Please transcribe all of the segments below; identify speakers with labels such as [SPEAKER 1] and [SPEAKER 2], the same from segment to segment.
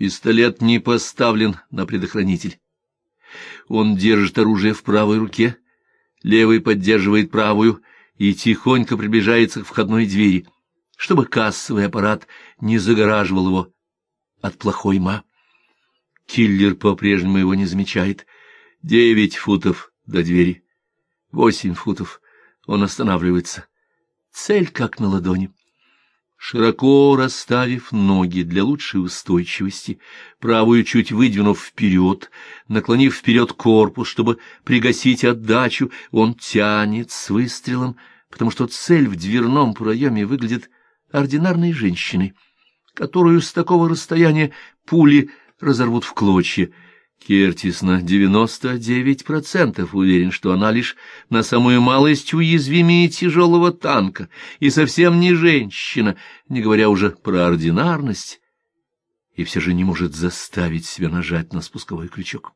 [SPEAKER 1] Пистолет не поставлен на предохранитель. Он держит оружие в правой руке, левой поддерживает правую и тихонько приближается к входной двери, чтобы кассовый аппарат не загораживал его от плохой ма. Киллер по-прежнему его не замечает. 9 футов до двери. 8 футов. Он останавливается. Цель как на ладони. Широко расставив ноги для лучшей устойчивости, правую чуть выдвинув вперед, наклонив вперед корпус, чтобы пригасить отдачу, он тянет с выстрелом, потому что цель в дверном проеме выглядит ординарной женщиной, которую с такого расстояния пули разорвут в клочья. Кертис на 99% уверен, что она лишь на самую малость уязвимее тяжелого танка и совсем не женщина, не говоря уже про ординарность, и все же не может заставить себя нажать на спусковой крючок.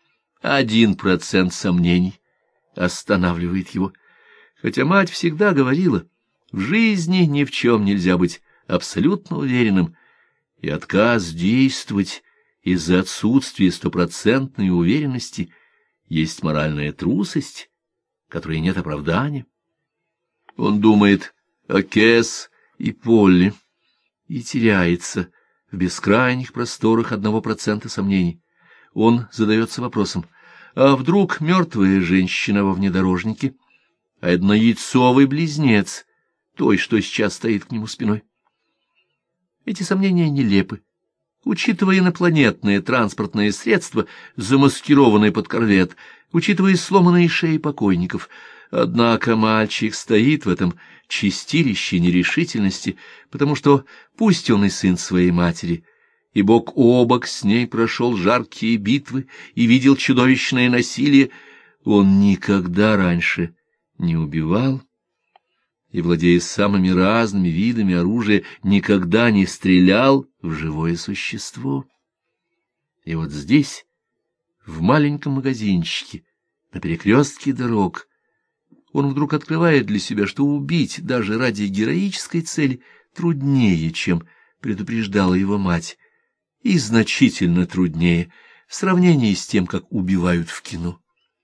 [SPEAKER 1] 1% сомнений останавливает его, хотя мать всегда говорила, в жизни ни в чем нельзя быть абсолютно уверенным, и отказ действовать из-за отсутствия стопроцентной уверенности есть моральная трусость, которой нет оправдания. Он думает о Кэс и Полли и теряется в бескрайних просторах 1% сомнений. Он задается вопросом, а вдруг мертвая женщина во внедорожнике, а однояйцовый близнец той, что сейчас стоит к нему спиной? Эти сомнения нелепы, учитывая инопланетные транспортные средства, замаскированные под корвет, учитывая сломанные шеи покойников. Однако мальчик стоит в этом чистилище нерешительности, потому что, пусть он и сын своей матери, и бок о бок с ней прошел жаркие битвы и видел чудовищное насилие, он никогда раньше не убивал и, владея самыми разными видами оружия, никогда не стрелял в живое существо. И вот здесь, в маленьком магазинчике, на перекрестке дорог, он вдруг открывает для себя, что убить даже ради героической цели труднее, чем предупреждала его мать, и значительно труднее в сравнении с тем, как убивают в кино.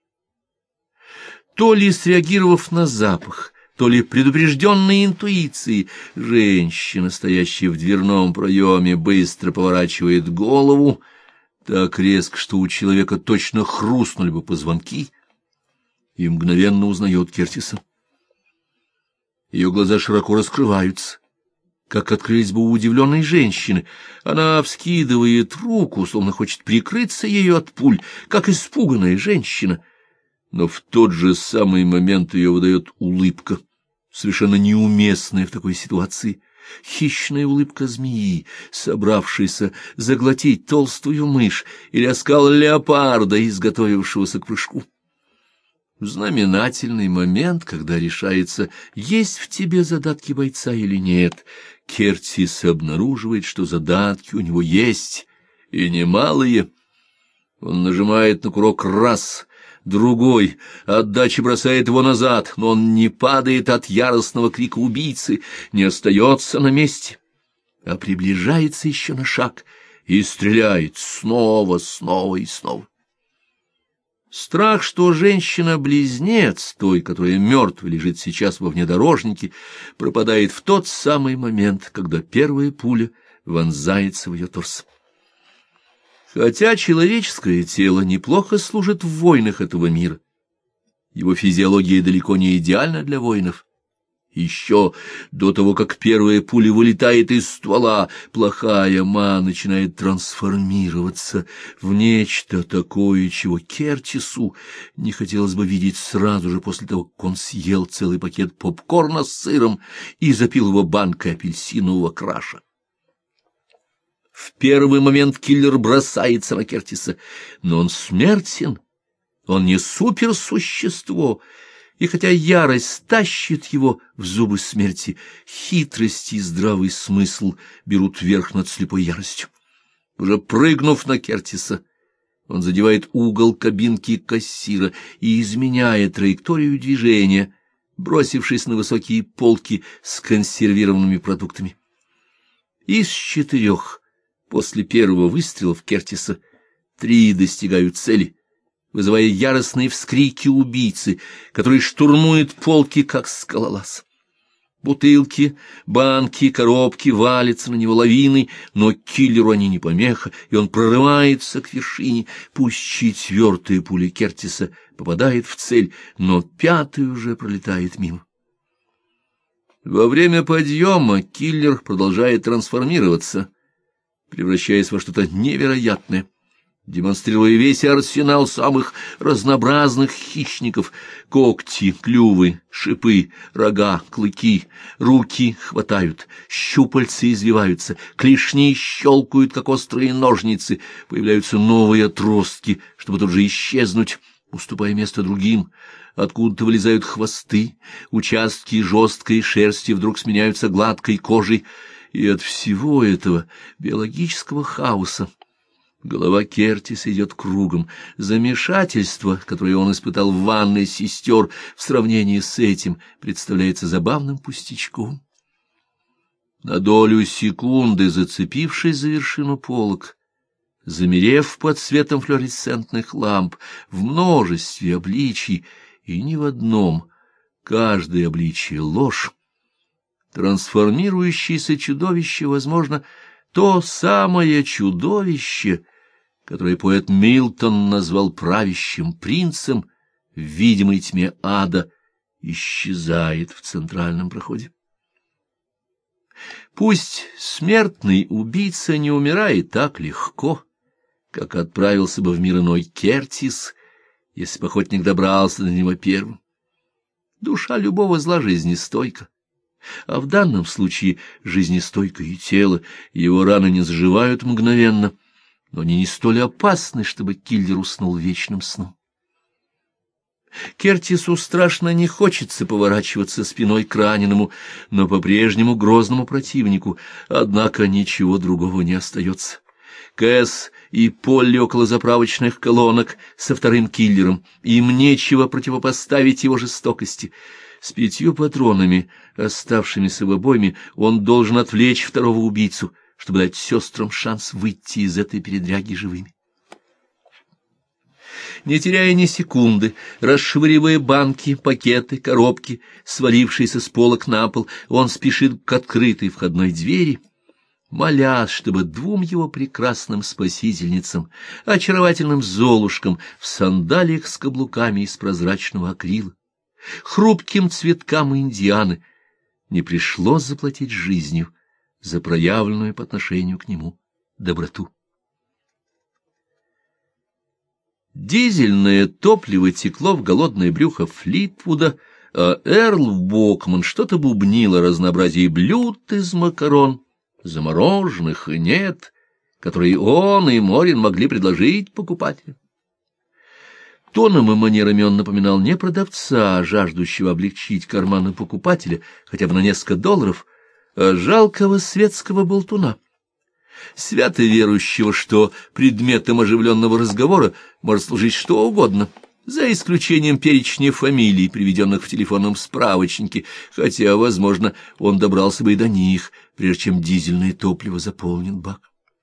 [SPEAKER 1] То ли среагировав на запах, то ли предупрежденной интуицией, женщина, стоящая в дверном проеме, быстро поворачивает голову, так резко, что у человека точно хрустнули бы позвонки, и мгновенно узнает Кертиса. Ее глаза широко раскрываются, как открылись бы у удивленной женщины. Она вскидывает руку, словно хочет прикрыться ею от пуль, как испуганная женщина. Но в тот же самый момент ее выдает улыбка, совершенно неуместная в такой ситуации, хищная улыбка змеи, собравшейся заглотить толстую мышь, или оскал леопарда, изготовившегося к прыжку. Знаменательный момент, когда решается, есть в тебе задатки бойца или нет. Кертис обнаруживает, что задатки у него есть, и немалые. Он нажимает на курок раз, другой, отдача бросает его назад, но он не падает от яростного крика убийцы, не остается на месте, а приближается еще на шаг и стреляет снова, снова и снова. Страх, что женщина-близнец, той, которая мертвая лежит сейчас во внедорожнике, пропадает в тот самый момент, когда первая пуля вонзается в ее торс. Хотя человеческое тело неплохо служит в войнах этого мира, его физиология далеко не идеальна для воинов. Еще до того, как первая пуля вылетает из ствола, плохая ма начинает трансформироваться в нечто такое, чего Кертису не хотелось бы видеть сразу же после того, как он съел целый пакет попкорна с сыром и запил его банкой апельсинового краша. В первый момент киллер бросается на Кертиса, но он смертен, он не суперсущество, и хотя ярость тащит его в зубы смерти, хитрость и здравый смысл берут верх над слепой яростью. Уже прыгнув на Кертиса, он задевает угол кабинки кассира и изменяет траекторию движения, бросившись на высокие полки с консервированными продуктами. Из 4 После первого выстрела в Кертиса 3 достигают цели, вызывая яростные вскрики убийцы, который штурмует полки, как скалолаз. Бутылки, банки, коробки валятся на него лавиной, но киллеру они не помеха, и он прорывается к вершине. Пусть 4-я пуля Кертиса попадает в цель, но 5-я уже пролетает мимо. Во время подъема киллер продолжает трансформироваться, превращаясь во что-то невероятное, демонстрируя весь арсенал самых разнообразных хищников: когти, клювы, шипы, рога, клыки. Руки хватают, щупальца извиваются, клешни щелкают, как острые ножницы, появляются новые отростки, чтобы тут же исчезнуть, уступая место другим. Откуда-то вылезают хвосты, участки жесткой шерсти вдруг сменяются гладкой кожей, и от всего этого биологического хаоса голова Кертиса идет кругом. Замешательство, которое он испытал в ванной сестер, в сравнении с этим представляется забавным пустячком. На долю секунды, зацепившись за вершину полок, замерев под светом флуоресцентных ламп, в множестве обличий, и ни в одном, каждое обличие — ложь, трансформирующееся чудовище, возможно, то самое чудовище, которое поэт Милтон назвал правящим принцем, в видимой тьме ада, исчезает в центральном проходе. Пусть смертный убийца не умирает так легко, как отправился бы в мир иной Кертис, если бы охотник добрался до него первым. Душа любого зла жизнестойка, а в данном случае жизнестойко и тело. Его раны не заживают мгновенно, но они не столь опасны, чтобы киллер уснул вечным сном. Кертису страшно не хочется поворачиваться спиной к раненому, но по-прежнему грозному противнику, однако ничего другого не остается. Кэс и Полли около заправочных колонок со вторым киллером, им нечего противопоставить его жестокости. С 5 патронами, оставшимися в обойме, он должен отвлечь второго убийцу, чтобы дать сестрам шанс выйти из этой передряги живыми. Не теряя ни секунды, расшвыривая банки, пакеты, коробки, свалившиеся с полок на пол, он спешит к открытой входной двери, молясь, чтобы 2 его прекрасным спасительницам, очаровательным золушкам в сандалиях с каблуками из прозрачного акрила, хрупким цветкам Индианы, не пришлось заплатить жизнью за проявленную по отношению к нему доброту. Дизельное топливо текло в голодное брюхо Флитвуда, а Эрл Бокман что-то бубнил о разнообразии блюд из макарон, замороженных и нет, которые он и Морин могли предложить покупателям. Тоном и манерами он напоминал не продавца, жаждущего облегчить карманы покупателя хотя бы на несколько долларов, а жалкого светского болтуна, свято верующего, что предметом оживленного разговора может служить что угодно, за исключением перечня фамилий, приведенных в телефонном справочнике, хотя, возможно, он добрался бы и до них, прежде чем дизельное топливо заполнит бак.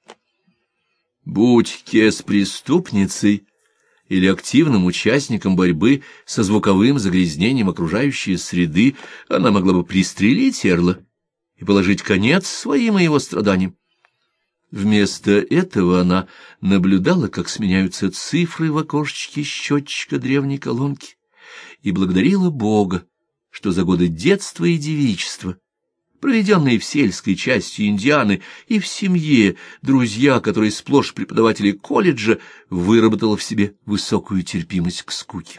[SPEAKER 1] Будь Кэс преступницей или активным участником борьбы со звуковым загрязнением окружающей среды, она могла бы пристрелить Эрла и положить конец своим и его страданиям. Вместо этого она наблюдала, как сменяются цифры в окошечке счетчика древней колонки, и благодарила Бога, что за годы детства и девичества, проведенные в сельской части Индианы и в семье, друзья, которые сплошь преподаватели колледжа, выработала в себе высокую терпимость к скуке.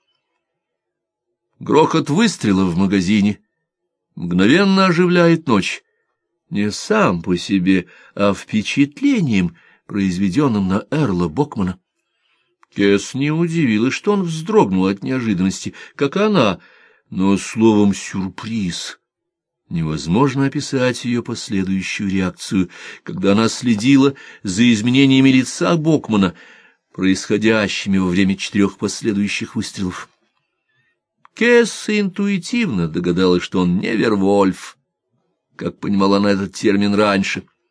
[SPEAKER 1] Грохот выстрела в магазине мгновенно оживляет ночь, не сам по себе, а впечатлением, произведенным на Эрла Бокмана. Кэс не удивилась, что он вздрогнул от неожиданности, как она, но словом «сюрприз» невозможно описать ее последующую реакцию, когда она следила за изменениями лица Бокмана, происходящими во время 4 последующих выстрелов. Кэс интуитивно догадалась, что он не Вервольф, как понимала она этот термин раньше,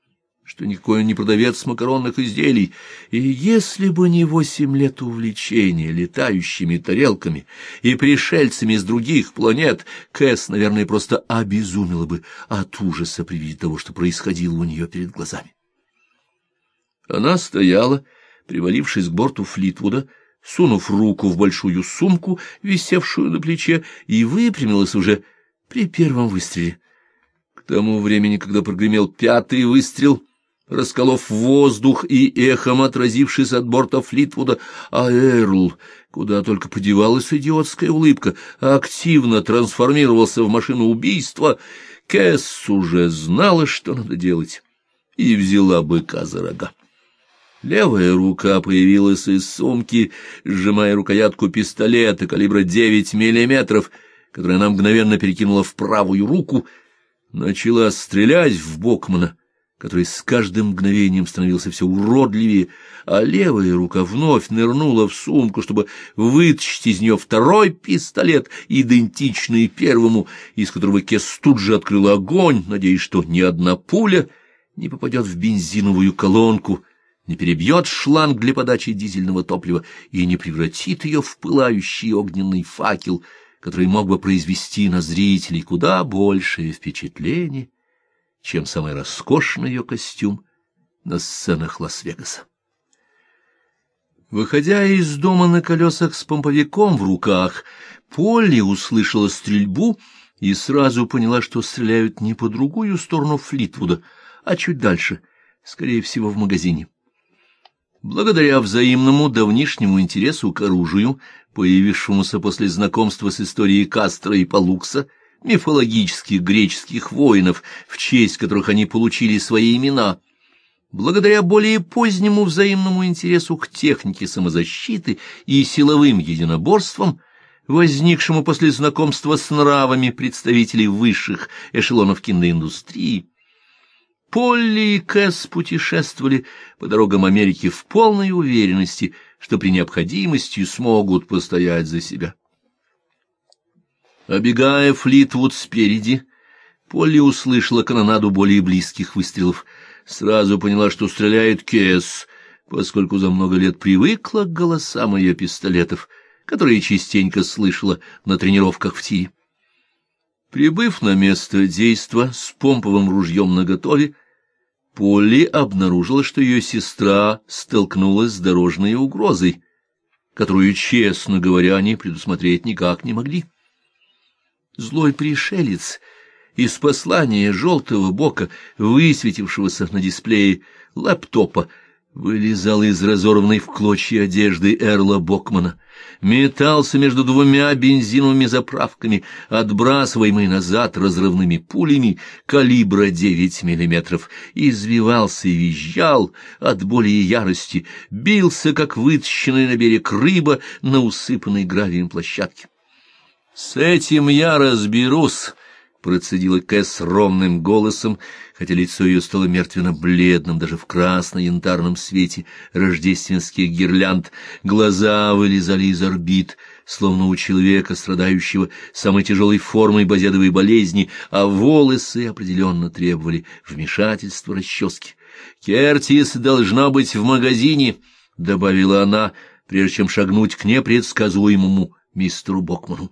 [SPEAKER 1] что никакой он не продавец макаронных изделий, и если бы не 8 лет увлечения летающими тарелками и пришельцами с других планет, Кэс, наверное, просто обезумела бы от ужаса при виде того, что происходило у нее перед глазами. Она стояла, привалившись к борту Флитвуда, сунув руку в большую сумку, висевшую на плече, и выпрямилась уже при первом выстреле. К тому времени, когда прогремел 5-й выстрел, расколов воздух и эхом отразившись от борта Флитвуда, а Эрл, куда только подевалась идиотская улыбка, активно трансформировался в машину убийства, Кэс уже знала, что надо делать, и взяла быка за рога. Левая рука появилась из сумки, сжимая рукоятку пистолета калибра 9 миллиметров, который она мгновенно перекинула в правую руку, начала стрелять в Бокмана, который с каждым мгновением становился все уродливее, а левая рука вновь нырнула в сумку, чтобы вытащить из нее второй пистолет, идентичный первому, из которого Кэс тут же открыл огонь, надеясь, что ни одна пуля не попадет в бензиновую колонку, не перебьет шланг для подачи дизельного топлива и не превратит ее в пылающий огненный факел, который мог бы произвести на зрителей куда большее впечатление, чем самый роскошный ее костюм на сценах Лас-Вегаса. Выходя из дома на колесах с помповиком в руках, Полли услышала стрельбу и сразу поняла, что стреляют не по другую сторону Флитвуда, а чуть дальше, скорее всего, в магазине. Благодаря взаимному давнишнему интересу к оружию, появившемуся после знакомства с историей Кастро и Палукса, мифологических греческих воинов, в честь которых они получили свои имена, благодаря более позднему взаимному интересу к технике самозащиты и силовым единоборствам, возникшему после знакомства с нравами представителей высших эшелонов киноиндустрии, Полли и Кэс путешествовали по дорогам Америки в полной уверенности, что при необходимости смогут постоять за себя. Обегая Флитвуд спереди, Полли услышала канонаду более близких выстрелов. Сразу поняла, что стреляет Кэс, поскольку за много лет привыкла к голосам ее пистолетов, которые частенько слышала на тренировках в тире. Прибыв на место действа с помповым ружьем наготове, Полли обнаружила, что ее сестра столкнулась с дорожной угрозой, которую, честно говоря, они предусмотреть никак не могли. Злой пришелец из послания желтого бока, высветившегося на дисплее лэптопа, вылезал из разорванной в клочья одежды Эрла Бокмана, метался между двумя бензиновыми заправками, отбрасываемый назад разрывными пулями калибра 9 миллиметров, извивался и визжал от боли и ярости, бился, как вытащенная на берег рыба на усыпанной гравием площадке. «С этим я разберусь», — процедила Кэс ровным голосом, хотя лицо ее стало мертвенно-бледным даже в красно-янтарном свете рождественских гирлянд, глаза вылезали из орбит, словно у человека, страдающего самой тяжелой формой базедовой болезни, а волосы определенно требовали вмешательства расчески. «Кертис должна быть в магазине», — добавила она, прежде чем шагнуть к непредсказуемому мистеру Бокману.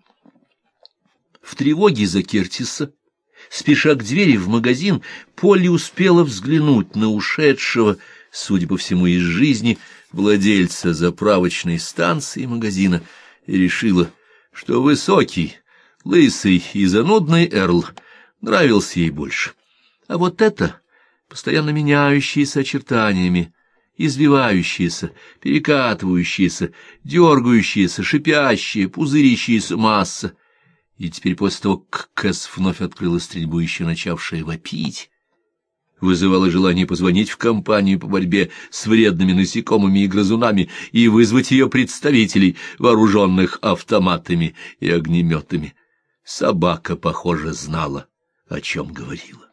[SPEAKER 1] В тревоге за Кертиса, спеша к двери в магазин, Полли успела взглянуть на ушедшего, судя по всему, из жизни владельца заправочной станции магазина и решила, что высокий, лысый и занудный Эрл нравился ей больше. А вот это, постоянно меняющиеся очертаниями, извивающиеся, перекатывающиеся, дергающиеся, шипящие, пузырящиеся масса, и теперь после того, как Кэс вновь открыла стрельбу, еще начавшая вопить, вызывало желание позвонить в компанию по борьбе с вредными насекомыми и грызунами и вызвать ее представителей, вооруженных автоматами и огнеметами. Собака, похоже, знала, о чем говорила.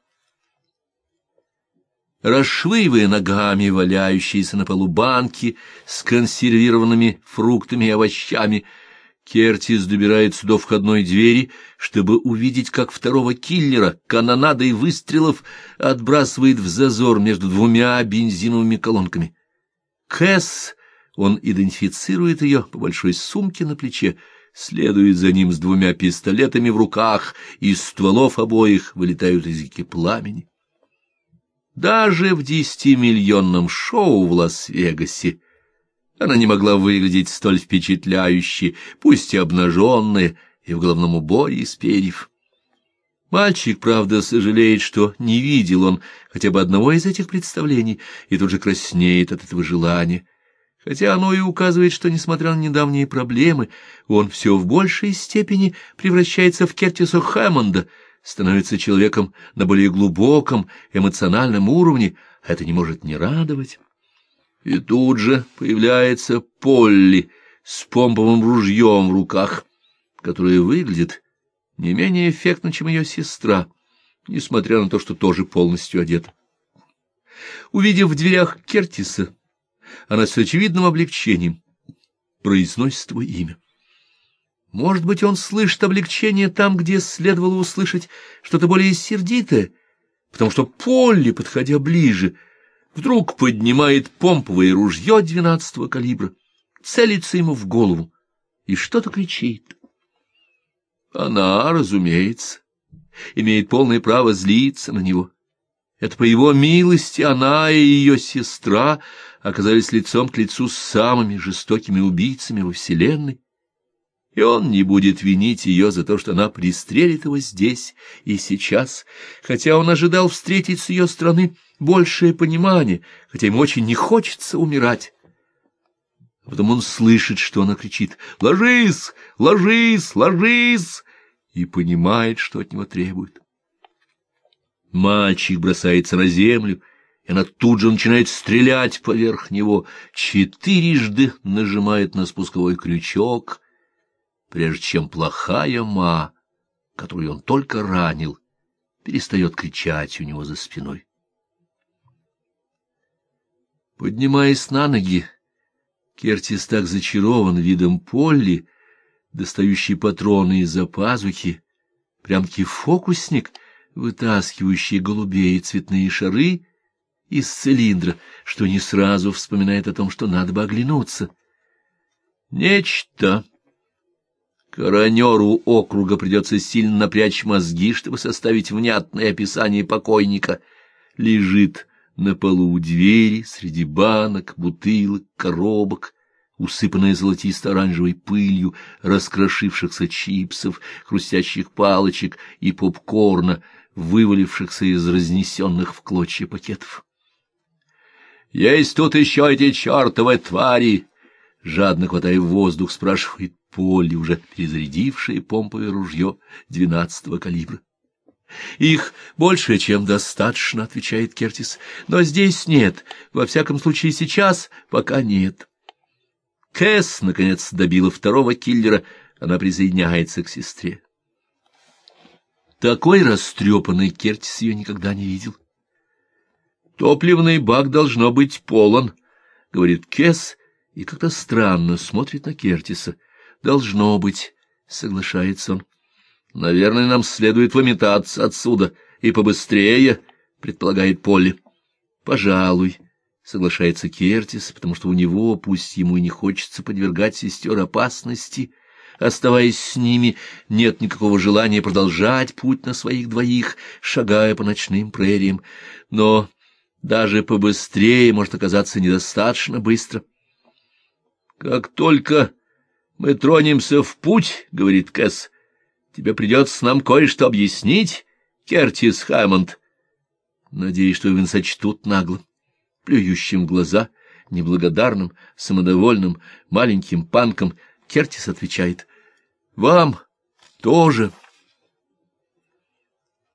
[SPEAKER 1] Расшвыривая ногами валяющиеся на полу банки с консервированными фруктами и овощами, Кертис добирается до входной двери, чтобы увидеть, как второго киллера канонадой выстрелов отбрасывает в зазор между двумя бензиновыми колонками. Кэс, он идентифицирует ее по большой сумке на плече, следует за ним с двумя пистолетами в руках, из стволов обоих вылетают языки пламени. Даже в 10-миллионном шоу в Лас-Вегасе она не могла выглядеть столь впечатляюще, пусть и обнаженная, и в головном уборе из перьев. Мальчик, правда, сожалеет, что не видел он хотя бы одного из этих представлений, и тут же краснеет от этого желания. Хотя оно и указывает, что, несмотря на недавние проблемы, он все в большей степени превращается в Кертиса Хэммонда, становится человеком на более глубоком эмоциональном уровне, а это не может не радовать. И тут же появляется Полли с помповым ружьем в руках, которая выглядит не менее эффектно, чем ее сестра, несмотря на то, что тоже полностью одета. Увидев в дверях Кертиса, она с очевидным облегчением произносит его имя. Может быть, он слышит облегчение там, где следовало услышать что-то более сердитое, потому что Полли, подходя ближе, вдруг поднимает помповое ружье 12-го калибра, целится ему в голову и что-то кричит. Она, разумеется, имеет полное право злиться на него. Это по его милости она и ее сестра оказались лицом к лицу с самыми жестокими убийцами во вселенной, и он не будет винить ее за то, что она пристрелит его здесь и сейчас, хотя он ожидал встретить с ее стороны большее понимание, хотя ему очень не хочется умирать. А потом он слышит, что она кричит «Ложись! Ложись! Ложись!» и понимает, что от него требует. Мальчик бросается на землю, и она тут же начинает стрелять поверх него, 4 нажимает на спусковой крючок, прежде чем плохая ма, которую он только ранил, перестает кричать у него за спиной. Поднимаясь на ноги, Кертис так зачарован видом Полли, достающий патроны из-за пазухи, прям-таки фокусник, вытаскивающий голубей и цветные шары из цилиндра, что не сразу вспоминает о том, что надо бы оглянуться. Нечто. Коронеру округа придется сильно напрячь мозги, чтобы составить внятное описание покойника. Лежит на полу у двери среди банок, бутылок, коробок, усыпанная золотисто-оранжевой пылью раскрошившихся чипсов, хрустящих палочек и попкорна, вывалившихся из разнесенных в клочья пакетов. «Есть тут еще эти чертовы твари!» Жадно хватая воздух, спрашивает Полли, уже перезарядившее помповое ружье 12-го калибра. «Их больше, чем достаточно», — отвечает Кертис, — «но здесь нет, во всяком случае сейчас пока нет». Кэс, наконец, добила второго киллера, она присоединяется к сестре. Такой растрепанный Кертис ее никогда не видел. «Топливный бак должно быть полон», — говорит Кэс, и как-то странно смотрит на Кертиса. «Должно быть», — соглашается он. «Наверное, нам следует выметаться отсюда, и побыстрее», — предполагает Полли. «Пожалуй», — соглашается Кертис, потому что у него, пусть ему и не хочется подвергать сестер опасности, оставаясь с ними, нет никакого желания продолжать путь на своих двоих, шагая по ночным прериям. Но даже побыстрее может оказаться недостаточно быстро. «Как только мы тронемся в путь, — говорит Кэс, — тебе придется нам кое-что объяснить, Кертис Хэммонд». Надеюсь, что его не сочтут наглым, плюющим в глаза, неблагодарным, самодовольным, маленьким панком, Кертис отвечает: «Вам тоже».